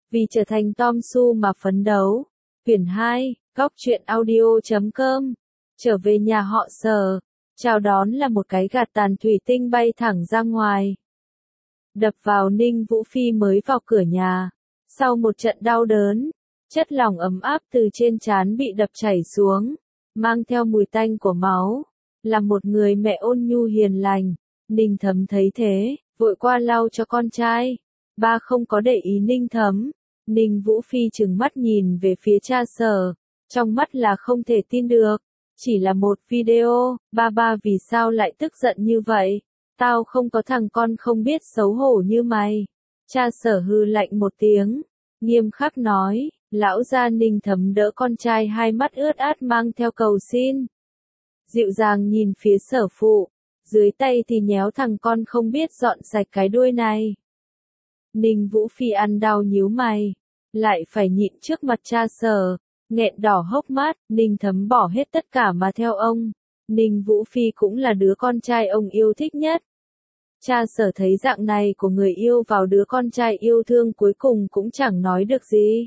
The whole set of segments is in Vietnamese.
Vì trở thành Tom Su mà phấn đấu. Quyển 2, Góc truyện audio.com. Trở về nhà họ Sở. Chào đón là một cái gạt tàn thủy tinh bay thẳng ra ngoài. Đập vào Ninh Vũ Phi mới vào cửa nhà. Sau một trận đau đớn, chất lỏng ấm áp từ trên trán bị đập chảy xuống, mang theo mùi tanh của máu. Là một người mẹ ôn nhu hiền lành, Ninh Thấm thấy thế, vội qua lau cho con trai. Ba không có để ý Ninh Thấm. Ninh Vũ Phi trừng mắt nhìn về phía cha Sở, trong mắt là không thể tin được. Chỉ là một video, ba vì sao lại tức giận như vậy? Tao không có thằng con không biết xấu hổ như mày. Cha Sở hừ lạnh một tiếng, nghiêm khắc nói, lão gia. Ninh Thấm đỡ con trai, hai mắt ướt át mang theo cầu xin. Dịu dàng nhìn phía Sở phụ, dưới tay thì nhéo thằng con không biết dọn sạch cái đuôi này. Ninh Vũ Phi ăn đau nhíu mày, lại phải nhịn trước mặt cha Sở, nghẹn đỏ hốc mắt. Ninh Thấm bỏ hết tất cả mà theo ông. Ninh Vũ Phi cũng là đứa con trai ông yêu thích nhất. Cha Sở thấy dạng này của người yêu vào đứa con trai yêu thương cuối cùng cũng chẳng nói được gì.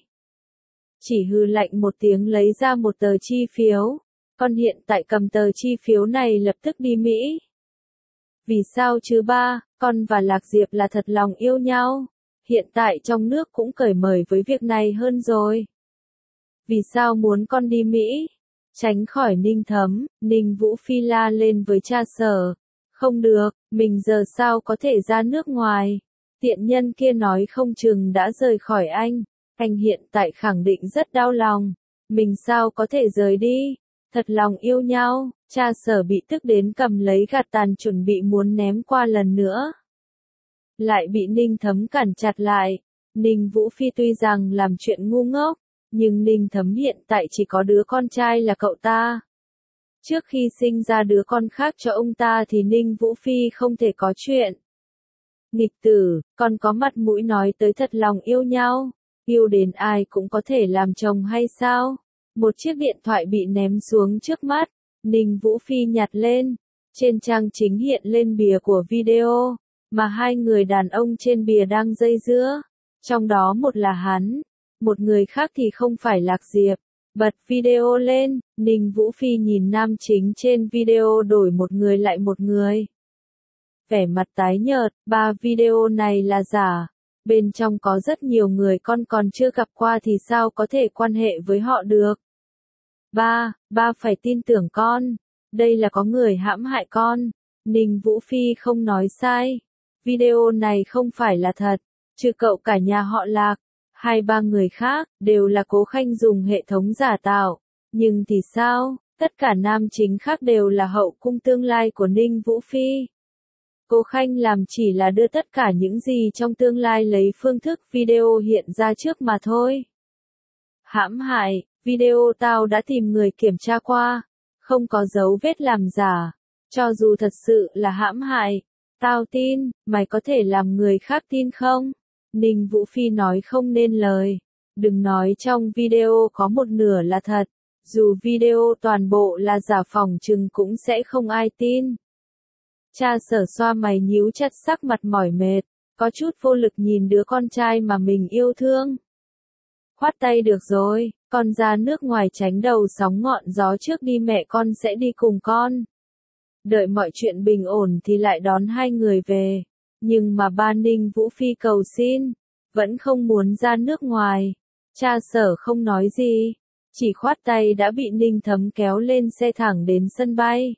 Chỉ hừ lạnh một tiếng lấy ra một tờ chi phiếu. Con hiện tại cầm tờ chi phiếu này lập tức đi Mỹ. Vì sao chứ ba, con và Lạc Diệp là thật lòng yêu nhau. Hiện tại trong nước cũng cởi mở với việc này hơn rồi. Vì sao muốn con đi Mỹ? Tránh khỏi Ninh Thấm, Ninh Vũ Phi la lên với cha Sở. Không được, mình giờ sao có thể ra nước ngoài? Tiện nhân kia nói không chừng đã rời khỏi anh hiện tại khẳng định rất đau lòng. Mình sao có thể rời đi? Thật lòng yêu nhau. Cha Sở bị tức đến cầm lấy gạt tàn chuẩn bị muốn ném qua lần nữa. Lại bị Ninh Thấm cản chặt lại. Ninh Vũ Phi tuy rằng làm chuyện ngu ngốc, nhưng Ninh Thấm hiện tại chỉ có đứa con trai là cậu ta. Trước khi sinh ra đứa con khác cho ông ta thì Ninh Vũ Phi không thể có chuyện. Nghịch tử, con có mặt mũi nói tới thật lòng yêu nhau. Yêu đến ai cũng có thể làm chồng hay sao? Một chiếc điện thoại bị ném xuống trước mắt. Ninh Vũ Phi nhặt lên. Trên trang chính hiện lên bìa của video, mà hai người đàn ông trên bìa đang dây dưa. Trong đó một là hắn, một người khác thì không phải Lạc Diệp. Bật video lên, Ninh Vũ Phi nhìn nam chính trên video đổi một người lại một người. Vẻ mặt tái nhợt, ba video này là giả. Bên trong có rất nhiều người con còn chưa gặp qua thì sao có thể quan hệ với họ được. Ba phải tin tưởng con. Đây là có người hãm hại con. Ninh Vũ Phi không nói sai. Video này không phải là thật. Trừ cậu cả nhà họ Lạc, hai ba người khác, đều là Cố Khanh dùng hệ thống giả tạo. Nhưng thì sao, tất cả nam chính khác đều là hậu cung tương lai của Ninh Vũ Phi. Cố Khanh làm chỉ là đưa tất cả những gì trong tương lai lấy phương thức video hiện ra trước mà thôi. Hãm hại, video tao đã tìm người kiểm tra qua, không có dấu vết làm giả. Cho dù thật sự là hãm hại, tao tin, mày có thể làm người khác tin không? Ninh Vũ Phi nói không nên lời. Đừng nói trong video có một nửa là thật, dù video toàn bộ là giả phỏng chừng cũng sẽ không ai tin. Cha Sở xoa mày nhíu chặt, sắc mặt mỏi mệt, có chút vô lực nhìn đứa con trai mà mình yêu thương. Khoát tay, được rồi, con ra nước ngoài tránh đầu sóng ngọn gió trước đi, mẹ con sẽ đi cùng con. Đợi mọi chuyện bình ổn thì lại đón hai người về. Nhưng mà ba Ninh Vũ Phi cầu xin, vẫn không muốn ra nước ngoài. Cha Sở không nói gì, chỉ khoát tay đã bị Ninh Thấm kéo lên xe thẳng đến sân bay.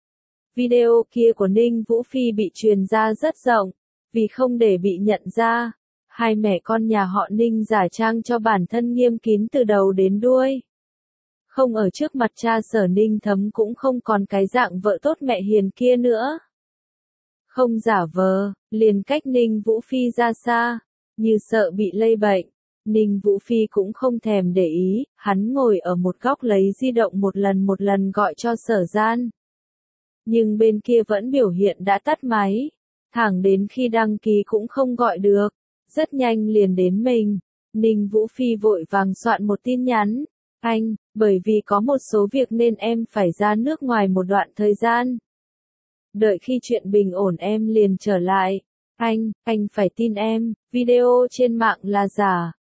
Video kia của Ninh Vũ Phi bị truyền ra rất rộng, vì không để bị nhận ra, hai mẹ con nhà họ Ninh giả trang cho bản thân nghiêm kín từ đầu đến đuôi. Không ở trước mặt cha Sở, Ninh Thấm cũng không còn cái dạng vợ tốt mẹ hiền kia nữa. Không giả vờ, liền cách Ninh Vũ Phi ra xa, như sợ bị lây bệnh. Ninh Vũ Phi cũng không thèm để ý, hắn ngồi ở một góc lấy di động một lần gọi cho Sở Gian. Nhưng bên kia vẫn biểu hiện đã tắt máy, thẳng đến khi đăng ký cũng không gọi được, rất nhanh liền đến mình. Ninh Vũ Phi vội vàng soạn một tin nhắn, anh, bởi vì có một số việc nên em phải ra nước ngoài một đoạn thời gian. Đợi khi chuyện bình ổn em liền trở lại. Anh phải tin em, video trên mạng là giả.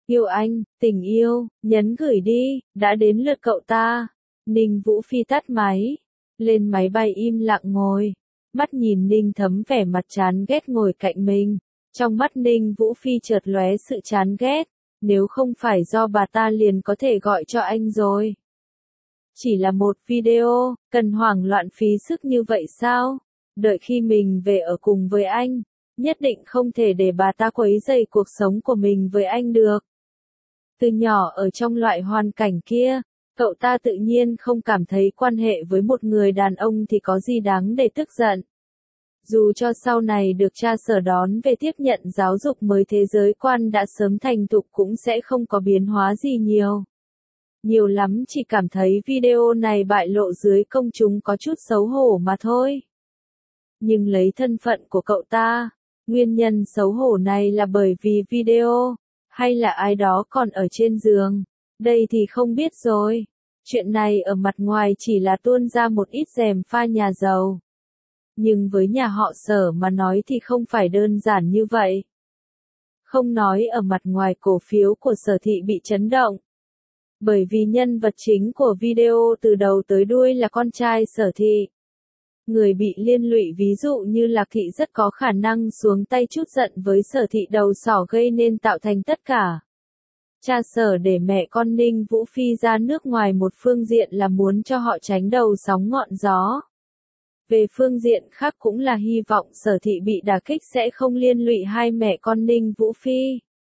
Yêu anh, tình yêu, nhấn gửi đi, đã đến lượt cậu ta. Ninh Vũ Phi tắt máy. Lên máy bay im lặng ngồi. Mắt nhìn Ninh Thấm vẻ mặt chán ghét ngồi cạnh mình. Trong mắt Ninh Vũ Phi chợt lóe sự chán ghét. Nếu không phải do bà ta liền có thể gọi cho anh rồi. Chỉ là một video, cần hoảng loạn phí sức như vậy sao? Đợi khi mình về ở cùng với anh, nhất định không thể để bà ta quấy rầy cuộc sống của mình với anh được. Từ nhỏ ở trong loại hoàn cảnh kia, cậu ta tự nhiên không cảm thấy quan hệ với một người đàn ông thì có gì đáng để tức giận. Dù cho sau này được cha Sở đón về tiếp nhận giáo dục mới thế giới quan đã sớm thành thục cũng sẽ không có biến hóa gì nhiều. Nhiều lắm chỉ cảm thấy video này bại lộ dưới công chúng có chút xấu hổ mà thôi. Nhưng lấy thân phận của cậu ta, nguyên nhân xấu hổ này là bởi vì video, hay là ai đó còn ở trên giường, đây thì không biết rồi. Chuyện này ở mặt ngoài chỉ là tuôn ra một ít gièm pha nhà giàu. Nhưng với nhà họ Sở mà nói thì không phải đơn giản như vậy. Không nói ở mặt ngoài cổ phiếu của Sở Thị bị chấn động. Bởi vì nhân vật chính của video từ đầu tới đuôi là con trai Sở Thị. Người bị liên lụy ví dụ như Lạc Thị rất có khả năng xuống tay chút giận với Sở Thị đầu sỏ gây nên tạo thành tất cả. Cha Sở để mẹ con Ninh Vũ Phi ra nước ngoài một phương diện là muốn cho họ tránh đầu sóng ngọn gió. Về phương diện khác cũng là hy vọng Sở Thị bị đả kích sẽ không liên lụy hai mẹ con Ninh Vũ Phi.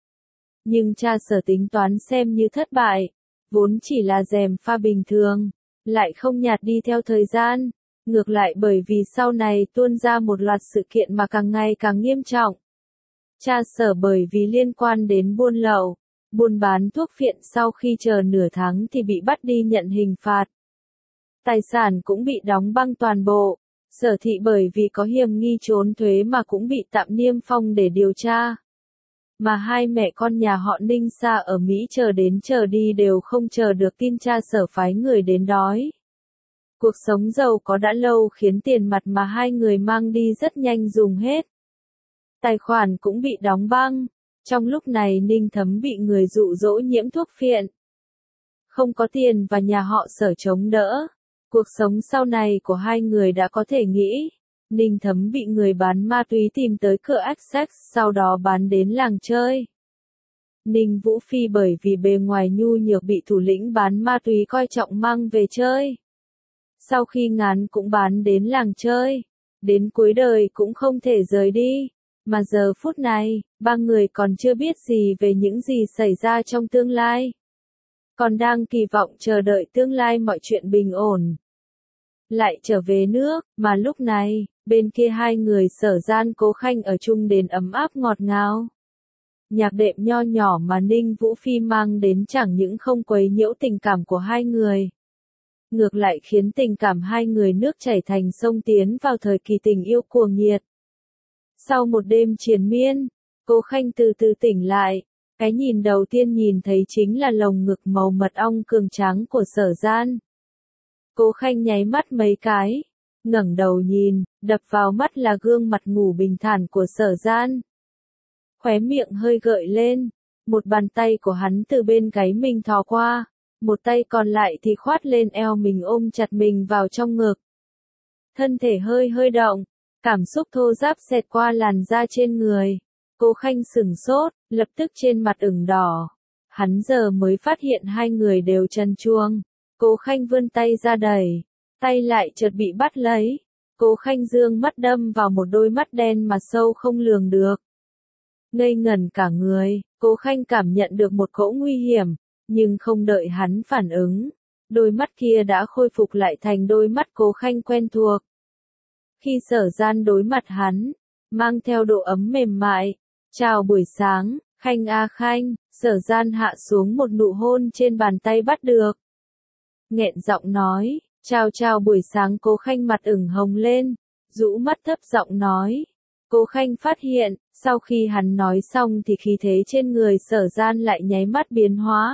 Nhưng cha Sở tính toán xem như thất bại, vốn chỉ là gièm pha bình thường, lại không nhạt đi theo thời gian, ngược lại bởi vì sau này tuôn ra một loạt sự kiện mà càng ngày càng nghiêm trọng. Cha Sở bởi vì liên quan đến buôn lậu, buôn bán thuốc phiện sau khi chờ nửa tháng thì bị bắt đi nhận hình phạt. Tài sản cũng bị đóng băng toàn bộ. Sở Thị bởi vì có hiểm nghi trốn thuế mà cũng bị tạm niêm phong để điều tra. Mà hai mẹ con nhà họ Ninh xa ở Mỹ chờ đến chờ đi đều không chờ được tin cha Sở phái người đến đói. Cuộc sống giàu có đã lâu khiến tiền mặt mà hai người mang đi rất nhanh dùng hết. Tài khoản cũng bị đóng băng. Trong lúc này Ninh Thấm bị người dụ dỗ nhiễm thuốc phiện. Không có tiền và nhà họ Sở chống đỡ. Cuộc sống sau này của hai người đã có thể nghĩ. Ninh Thấm bị người bán ma túy tìm tới cửa Essex, sau đó bán đến làng chơi. Ninh Vũ Phi bởi vì bề ngoài nhu nhược bị thủ lĩnh bán ma túy coi trọng mang về chơi. Sau khi ngán cũng bán đến làng chơi. Đến cuối đời cũng không thể rời đi. Mà giờ phút này, ba người còn chưa biết gì về những gì xảy ra trong tương lai. Còn đang kỳ vọng chờ đợi tương lai mọi chuyện bình ổn. Lại trở về nước, mà lúc này, bên kia hai người Sở Gian Cố Khanh ở chung đền ấm áp ngọt ngào. Nhạc đệm nho nhỏ mà Ninh Vũ Phi mang đến chẳng những không quấy nhiễu tình cảm của hai người. Ngược lại khiến tình cảm hai người nước chảy thành sông tiến vào thời kỳ tình yêu cuồng nhiệt. Sau một đêm triền miên, Cố Khanh từ từ tỉnh lại. Cái nhìn đầu tiên nhìn thấy chính là lồng ngực màu mật ong cường tráng của Sở Gian. Cố Khanh nháy mắt mấy cái, ngẩng đầu nhìn, đập vào mắt là gương mặt ngủ bình thản của Sở Gian. Khóe miệng hơi gợi lên, một bàn tay của hắn từ bên gáy mình thò qua, một tay còn lại thì khoát lên eo mình ôm chặt mình vào trong ngực. Thân thể hơi hơi động, cảm xúc thô ráp xẹt qua làn da trên người. Cố Khanh sửng sốt, lập tức trên mặt ửng đỏ. Hắn giờ mới phát hiện hai người đều trần truồng. Cố Khanh vươn tay ra đẩy, tay lại chợt bị bắt lấy. Cố Khanh dương mắt đâm vào một đôi mắt đen mà sâu không lường được. Ngây ngẩn cả người, Cố Khanh cảm nhận được một cỗ nguy hiểm, nhưng không đợi hắn phản ứng. Đôi mắt kia đã khôi phục lại thành đôi mắt Cố Khanh quen thuộc. Khi Sở Gian đối mặt hắn, mang theo độ ấm mềm mại. Chào buổi sáng, Khanh a Khanh, Sở Gian hạ xuống một nụ hôn trên bàn tay bắt được. Nghẹn giọng nói, chào buổi sáng. Cố Khanh mặt ửng hồng lên, rũ mắt thấp giọng nói. Cố Khanh phát hiện, sau khi hắn nói xong thì khí thế trên người Sở Gian lại nháy mắt biến hóa.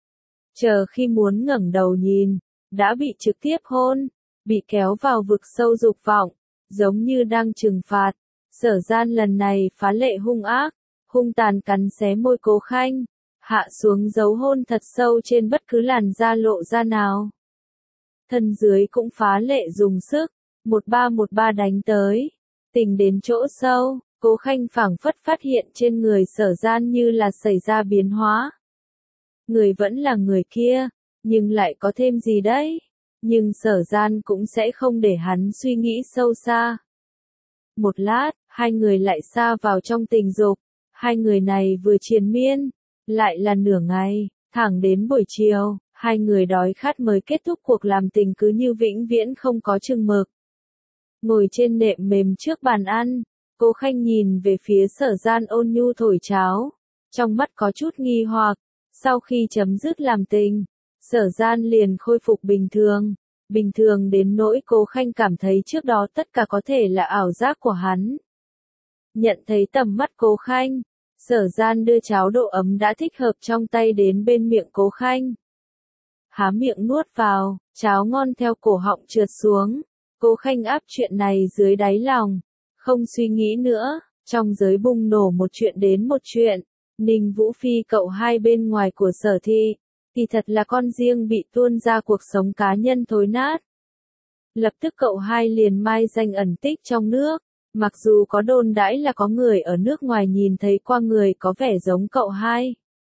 Chờ khi muốn ngẩng đầu nhìn, đã bị trực tiếp hôn, bị kéo vào vực sâu dục vọng, giống như đang trừng phạt. Sở Gian lần này phá lệ hung ác, hung tàn cắn xé môi Cố Khanh. hạ xuống dấu hôn thật sâu trên bất cứ làn da lộ ra nào. Thân dưới cũng phá lệ dùng sức, 1313 đánh tới. Tình đến chỗ sâu, Cố Khanh phảng phất phát hiện trên người Sở Gian như là xảy ra biến hóa. Người vẫn là người kia, nhưng lại có thêm gì đấy? Nhưng Sở Gian cũng sẽ không để hắn suy nghĩ sâu xa. Một lát, hai người lại xa vào trong tình dục. Hai người này vừa triền miên, lại là nửa ngày, thẳng đến buổi chiều, hai người đói khát mới kết thúc cuộc làm tình cứ như vĩnh viễn không có chừng mực. Ngồi trên nệm mềm trước bàn ăn, Cố Khanh nhìn về phía Sở Gian ôn nhu thổi cháo, trong mắt có chút nghi hoặc. Sau khi chấm dứt làm tình, Sở Gian liền khôi phục bình thường đến nỗi Cố Khanh cảm thấy trước đó tất cả có thể là ảo giác của hắn. Nhận thấy tầm mắt Cố Khanh, Sở Gian đưa cháo độ ấm đã thích hợp trong tay đến bên miệng Cố Khanh. Há miệng nuốt vào, cháo ngon theo cổ họng trượt xuống. Cố Khanh áp chuyện này dưới đáy lòng, không suy nghĩ nữa, trong giới bùng nổ một chuyện đến một chuyện. Ninh Vũ Phi cậu hai bên ngoài của Sở Thị, thì thật là con riêng bị tuôn ra cuộc sống cá nhân thối nát. Lập tức cậu hai liền mai danh ẩn tích trong nước, mặc dù có đồn đãi là có người ở nước ngoài nhìn thấy qua người có vẻ giống cậu hai.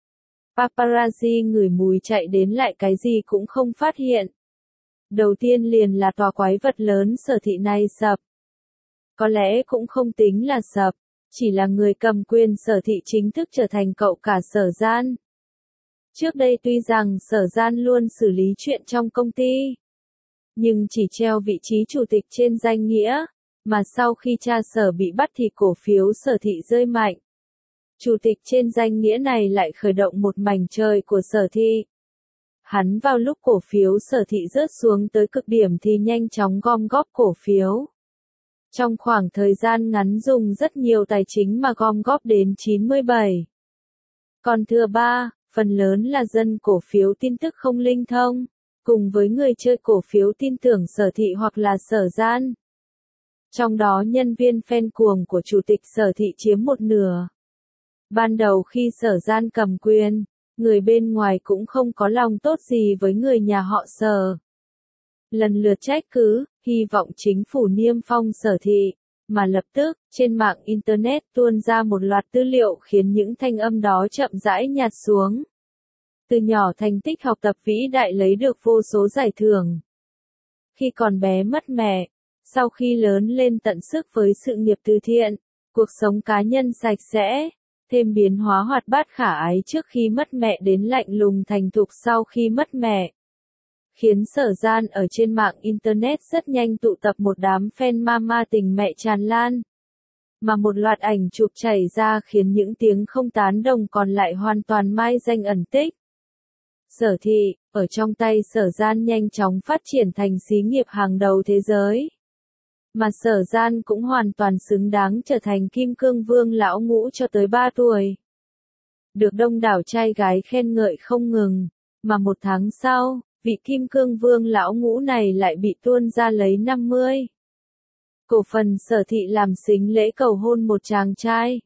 Paparazzi ngửi mùi chạy đến lại cái gì cũng không phát hiện. Đầu tiên liền là tòa quái vật lớn Sở Thị này sập. Có lẽ cũng không tính là sập, chỉ là người cầm quyền Sở Thị chính thức trở thành cậu cả Sở Gian. Trước đây tuy rằng Sở Gian luôn xử lý chuyện trong công ty, nhưng chỉ treo vị trí chủ tịch trên danh nghĩa, mà sau khi cha Sở bị bắt thì cổ phiếu Sở Thị rơi mạnh. Chủ tịch trên danh nghĩa này lại khởi động một mảnh trời của Sở Thị. Hắn vào lúc cổ phiếu Sở Thị rớt xuống tới cực điểm thì nhanh chóng gom góp cổ phiếu. Trong khoảng thời gian ngắn dùng rất nhiều tài chính mà gom góp đến 97. Còn thừa 3, phần lớn là dân cổ phiếu tin tức không linh thông, cùng với người chơi cổ phiếu tin tưởng Sở Thị hoặc là Sở Gian. Trong đó nhân viên fan cuồng của chủ tịch Sở Thị chiếm một nửa. Ban đầu khi Sở Gian cầm quyền, người bên ngoài cũng không có lòng tốt gì với người nhà họ Sở. Lần lượt trách cứ, hy vọng chính phủ niêm phong Sở Thị, mà lập tức, trên mạng Internet tuôn ra một loạt tư liệu khiến những thanh âm đó chậm rãi nhạt xuống. Từ nhỏ thành tích học tập vĩ đại lấy được vô số giải thưởng. Khi còn bé mất mẹ, sau khi lớn lên tận sức với sự nghiệp từ thiện, cuộc sống cá nhân sạch sẽ, thêm biến hóa hoạt bát khả ái trước khi mất mẹ đến lạnh lùng thành thục sau khi mất mẹ. Khiến Sở Gian ở trên mạng Internet rất nhanh tụ tập một đám fan mama tình mẹ tràn lan. Mà một loạt ảnh chụp chảy ra khiến những tiếng không tán đồng còn lại hoàn toàn mai danh ẩn tích. Sở Thị, ở trong tay Sở Gian nhanh chóng phát triển thành xí nghiệp hàng đầu thế giới. Mà Sở Gian cũng hoàn toàn xứng đáng trở thành kim cương vương lão ngũ cho tới 3 tuổi. Được đông đảo trai gái khen ngợi không ngừng, mà một tháng sau, vị kim cương vương lão ngũ này lại bị tuôn ra lấy 50. Cổ phần Sở Thị làm sính lễ cầu hôn một chàng trai.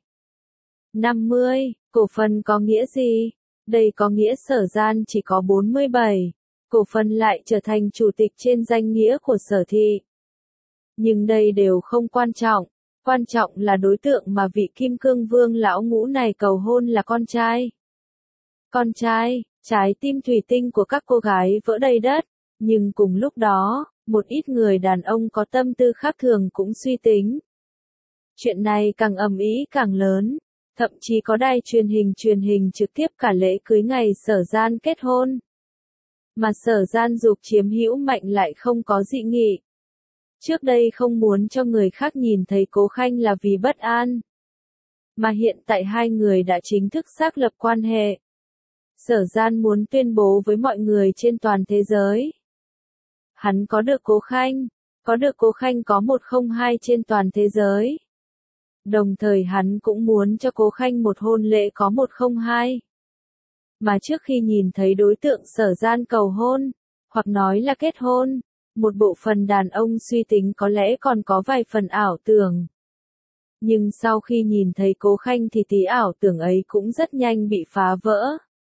50, cổ phần có nghĩa gì? Đây có nghĩa Sở Gian chỉ có 47, cổ phần lại trở thành chủ tịch trên danh nghĩa của Sở Thị. Nhưng đây đều không quan trọng là đối tượng mà vị kim cương vương lão ngũ này cầu hôn là con trai. Con trai, trái tim thủy tinh của các cô gái vỡ đầy đất, nhưng cùng lúc đó, một ít người đàn ông có tâm tư khác thường cũng suy tính. Chuyện này càng ầm ĩ càng lớn, thậm chí có đài truyền hình trực tiếp cả lễ cưới ngày Sở Gian kết hôn. Mà Sở Gian dục chiếm hữu mạnh lại không có dị nghị. Trước đây không muốn cho người khác nhìn thấy Cố Khanh là vì bất an. Mà hiện tại hai người đã chính thức xác lập quan hệ. Sở Gian muốn tuyên bố với mọi người trên toàn thế giới. Hắn có được Cố Khanh có 102 trên toàn thế giới. Đồng thời hắn cũng muốn cho Cố Khanh một hôn lễ có 102. Mà trước khi nhìn thấy đối tượng Sở Gian cầu hôn, hoặc nói là kết hôn, một bộ phận đàn ông suy tính có lẽ còn có vài phần ảo tưởng. Nhưng sau khi nhìn thấy Cố Khanh thì tí ảo tưởng ấy cũng rất nhanh bị phá vỡ.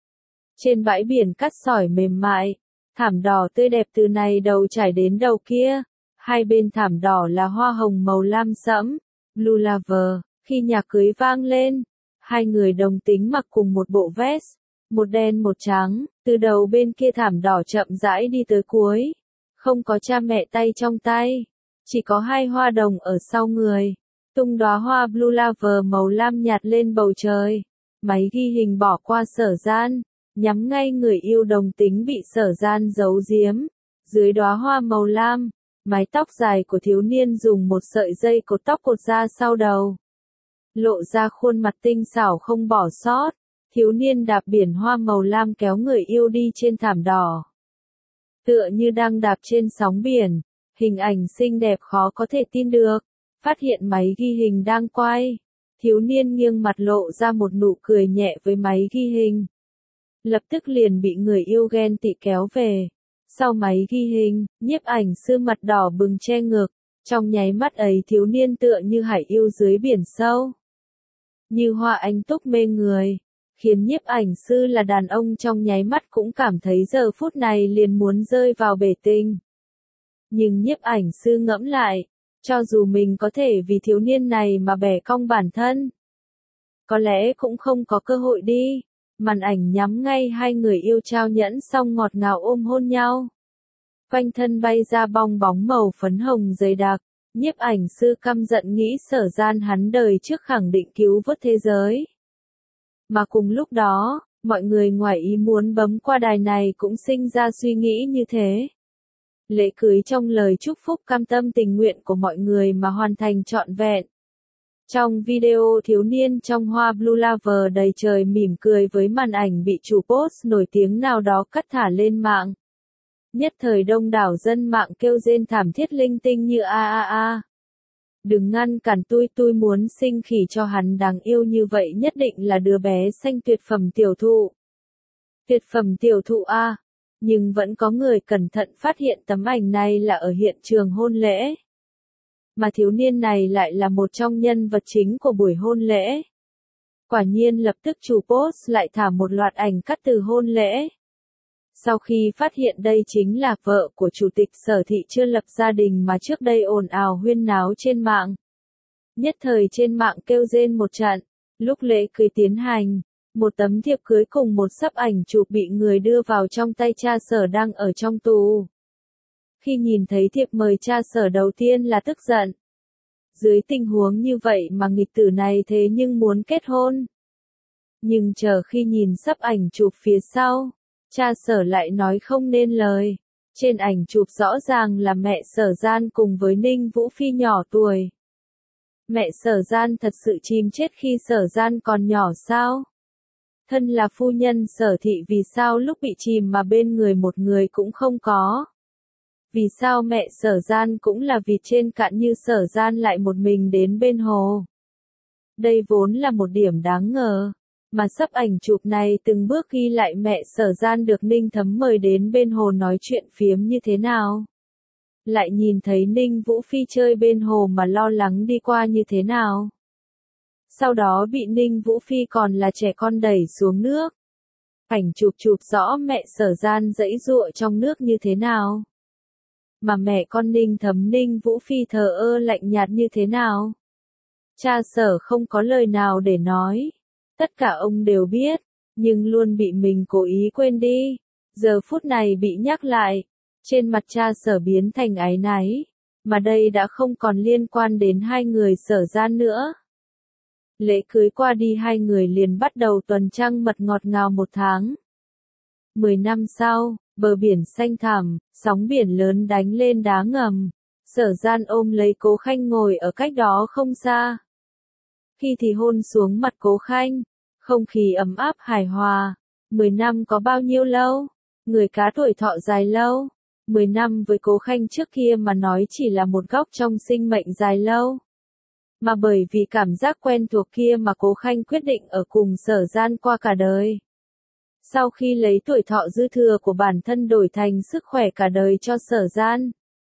Trên bãi biển cát sỏi mềm mại, thảm đỏ tươi đẹp từ này đầu trải đến đầu kia. Hai bên thảm đỏ là hoa hồng màu lam sẫm, blue lover. Khi nhạc cưới vang lên, hai người đồng tính mặc cùng một bộ vest, một đen một trắng, từ đầu bên kia thảm đỏ chậm rãi đi tới cuối. Không có cha mẹ tay trong tay, chỉ có hai hoa đồng ở sau người. Tung đóa hoa blue lover màu lam nhạt lên bầu trời. Máy ghi hình bỏ qua Sở Gian, nhắm ngay người yêu đồng tính bị Sở Gian giấu giếm. Dưới đóa hoa màu lam, mái tóc dài của thiếu niên dùng một sợi dây cột tóc cột ra sau đầu, lộ ra khuôn mặt tinh xảo không bỏ sót. Thiếu niên đạp biển hoa màu lam kéo người yêu đi trên thảm đỏ. Tựa như đang đạp trên sóng biển, hình ảnh xinh đẹp khó có thể tin được. Phát hiện máy ghi hình đang quay, thiếu niên nghiêng mặt lộ ra một nụ cười nhẹ với máy ghi hình. Lập tức liền bị người yêu ghen tị kéo về. Sau máy ghi hình, nhiếp ảnh sư mặt đỏ bừng che ngực. Trong nháy mắt ấy thiếu niên tựa như hải yêu dưới biển sâu. Như hoa anh túc mê người, khiến nhiếp ảnh sư là đàn ông trong nháy mắt cũng cảm thấy giờ phút này liền muốn rơi vào bể tình. Nhưng nhiếp ảnh sư ngẫm lại, cho dù mình có thể vì thiếu niên này mà bẻ cong bản thân, có lẽ cũng không có cơ hội đi. Màn ảnh nhắm ngay hai người yêu trao nhẫn xong ngọt ngào ôm hôn nhau. Quanh thân bay ra bong bóng màu phấn hồng dày đặc. Nhiếp ảnh sư căm giận nghĩ Sở Gian hắn đời trước khẳng định cứu vớt thế giới. Mà cùng lúc đó, mọi người ngoài ý muốn bấm qua đài này cũng sinh ra suy nghĩ như thế. Lễ cưới trong lời chúc phúc cam tâm tình nguyện của mọi người mà hoàn thành trọn vẹn. Trong video thiếu niên trong hoa blue lover đầy trời mỉm cười với màn ảnh bị chủ post nổi tiếng nào đó cắt thả lên mạng. Nhất thời đông đảo dân mạng kêu rên thảm thiết linh tinh như a. Đừng ngăn cản tôi muốn sinh khỉ cho hắn đáng yêu như vậy nhất định là đứa bé xanh tuyệt phẩm tiểu thụ. Tuyệt phẩm tiểu thụ a. Nhưng vẫn có người cẩn thận phát hiện tấm ảnh này là ở hiện trường hôn lễ. Mà thiếu niên này lại là một trong nhân vật chính của buổi hôn lễ. Quả nhiên lập tức chủ post lại thả một loạt ảnh cắt từ hôn lễ. Sau khi phát hiện đây chính là vợ của chủ tịch Sở Thị chưa lập gia đình mà trước đây ồn ào huyên náo trên mạng. Nhất thời trên mạng kêu rên một trận, lúc lễ cưới tiến hành, một tấm thiệp cưới cùng một sấp ảnh chụp bị người đưa vào trong tay cha Sở đang ở trong tù. Khi nhìn thấy thiệp mời cha Sở đầu tiên là tức giận. Dưới tình huống như vậy mà nghịch tử này thế nhưng muốn kết hôn. Nhưng chờ khi nhìn sấp ảnh chụp phía sau, cha Sở lại nói không nên lời. Trên ảnh chụp rõ ràng là mẹ Sở Gian cùng với Ninh Vũ Phi nhỏ tuổi. Mẹ Sở Gian thật sự chìm chết khi Sở Gian còn nhỏ sao? Thân là phu nhân Sở Thị vì sao lúc bị chìm mà bên người một người cũng không có? Vì sao mẹ Sở Gian cũng là vịt trên cạn như Sở Gian lại một mình đến bên hồ? Đây vốn là một điểm đáng ngờ. Mà sấp ảnh chụp này từng bước ghi lại mẹ Sở Gian được Ninh Thấm mời đến bên hồ nói chuyện phiếm như thế nào. Lại nhìn thấy Ninh Vũ Phi chơi bên hồ mà lo lắng đi qua như thế nào. Sau đó bị Ninh Vũ Phi còn là trẻ con đẩy xuống nước. Ảnh chụp rõ mẹ Sở Gian giãy giụa trong nước như thế nào. Mà mẹ con Ninh Thấm Ninh Vũ Phi thờ ơ lạnh nhạt như thế nào. Cha Sở không có lời nào để nói. Tất cả ông đều biết, nhưng luôn bị mình cố ý quên đi. Giờ phút này bị nhắc lại, trên mặt cha Sở biến thành áy náy, mà đây đã không còn liên quan đến hai người Sở Gian nữa. Lễ cưới qua đi hai người liền bắt đầu tuần trăng mật ngọt ngào một tháng. 10 năm sau, bờ biển xanh thẳm, sóng biển lớn đánh lên đá ngầm. Sở Gian ôm lấy Cố Khanh ngồi ở cách đó không xa. Khi thì hôn xuống mặt Cố Khanh, không khí ấm áp hài hòa. 10 năm có bao nhiêu lâu? Người cá tuổi thọ dài lâu. 10 năm với Cố Khanh trước kia mà nói chỉ là một góc trong sinh mệnh dài lâu. Mà bởi vì cảm giác quen thuộc kia mà Cố Khanh quyết định ở cùng Sở Gian qua cả đời. Sau khi lấy tuổi thọ dư thừa của bản thân đổi thành sức khỏe cả đời cho Sở Gian.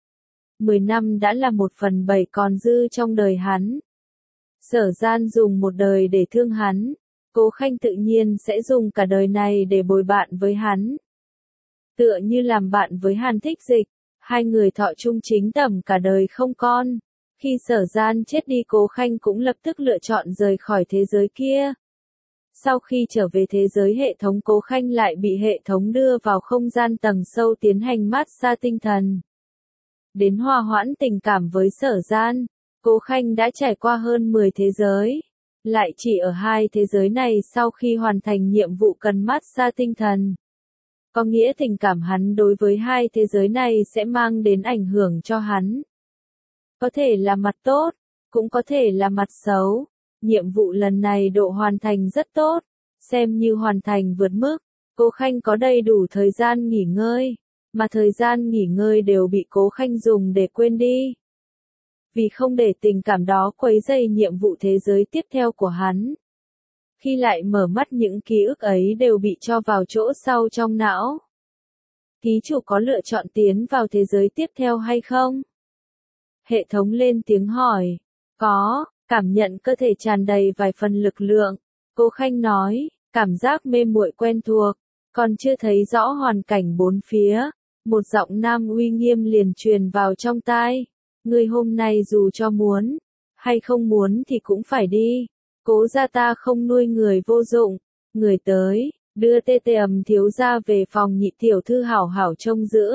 10 năm đã là 1/7 còn dư trong đời hắn. Sở Gian dùng một đời để thương hắn, Cố Khanh tự nhiên sẽ dùng cả đời này để bồi bạn với hắn. Tựa như làm bạn với Hàn Thích Dịch, hai người thọ chung chính tầm cả đời không con. Khi Sở Gian chết đi, Cố Khanh cũng lập tức lựa chọn rời khỏi thế giới kia. Sau khi trở về thế giới hệ thống, Cố Khanh lại bị hệ thống đưa vào không gian tầng sâu tiến hành mát xa tinh thần. Đến hòa hoãn tình cảm với Sở Gian, Cố Khanh đã trải qua hơn 10 thế giới. Lại chỉ ở hai thế giới này sau khi hoàn thành nhiệm vụ cần mát xa tinh thần. Có nghĩa tình cảm hắn đối với hai thế giới này sẽ mang đến ảnh hưởng cho hắn. Có thể là mặt tốt, cũng có thể là mặt xấu. Nhiệm vụ lần này độ hoàn thành rất tốt, xem như hoàn thành vượt mức. Cố Khanh có đầy đủ thời gian nghỉ ngơi, mà thời gian nghỉ ngơi đều bị Cố Khanh dùng để quên đi. Vì không để tình cảm đó quấy rầy nhiệm vụ thế giới tiếp theo của hắn. Khi lại mở mắt, những ký ức ấy đều bị cho vào chỗ sâu trong não. Ký chủ có lựa chọn tiến vào thế giới tiếp theo hay không? Hệ thống lên tiếng hỏi. Có, cảm nhận cơ thể tràn đầy vài phần lực lượng. Cố Khanh nói, cảm giác mê muội quen thuộc, còn chưa thấy rõ hoàn cảnh bốn phía. Một giọng nam uy nghiêm liền truyền vào trong tai. Người hôm nay dù cho muốn, hay không muốn thì cũng phải đi. Cố gia ta không nuôi người vô dụng. Người tới, đưa tê tê ầm thiếu gia về phòng nhị tiểu thư hảo hảo trông giữ.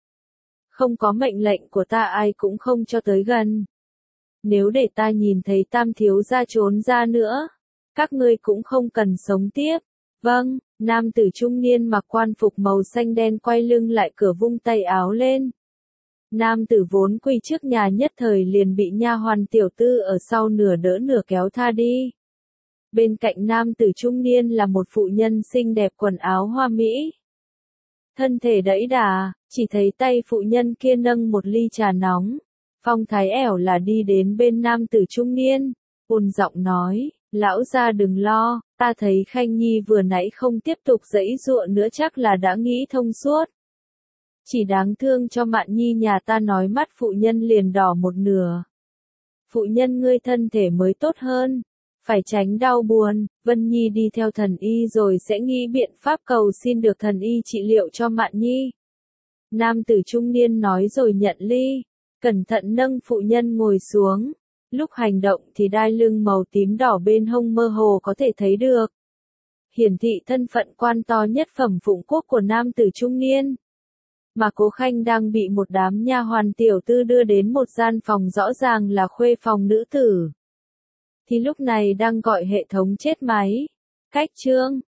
Không có mệnh lệnh của ta ai cũng không cho tới gần. Nếu để ta nhìn thấy tam thiếu gia trốn ra nữa, các ngươi cũng không cần sống tiếp. Vâng, nam tử trung niên mặc quan phục màu xanh đen quay lưng lại cửa vung tay áo lên. Nam tử vốn quỳ trước nhà nhất thời liền bị nha hoàn tiểu tư ở sau nửa đỡ nửa kéo tha đi. Bên cạnh nam tử trung niên là một phụ nhân xinh đẹp quần áo hoa mỹ. Thân thể đẫy đà, chỉ thấy tay phụ nhân kia nâng một ly trà nóng. Phong thái ẻo là đi đến bên nam tử trung niên, ôn giọng nói, lão gia đừng lo, ta thấy Khanh Nhi vừa nãy không tiếp tục giãy giụa nữa chắc là đã nghĩ thông suốt. Chỉ đáng thương cho Mạn Nhi nhà ta, nói mắt phụ nhân liền đỏ một nửa. Phụ nhân ngươi thân thể mới tốt hơn, phải tránh đau buồn, Vân Nhi đi theo thần y rồi sẽ nghĩ biện pháp cầu xin được thần y trị liệu cho Mạn Nhi. Nam tử trung niên nói rồi nhận ly, cẩn thận nâng phụ nhân ngồi xuống. Lúc hành động thì đai lưng màu tím đỏ bên hông mơ hồ có thể thấy được. Hiển thị thân phận quan to nhất phẩm phụng quốc của nam tử trung niên. Mà Cố Khanh đang bị một đám nha hoàn tiểu tư đưa đến một gian phòng rõ ràng là khuê phòng nữ tử. Thì lúc này đang gọi hệ thống chết máy. Cách chương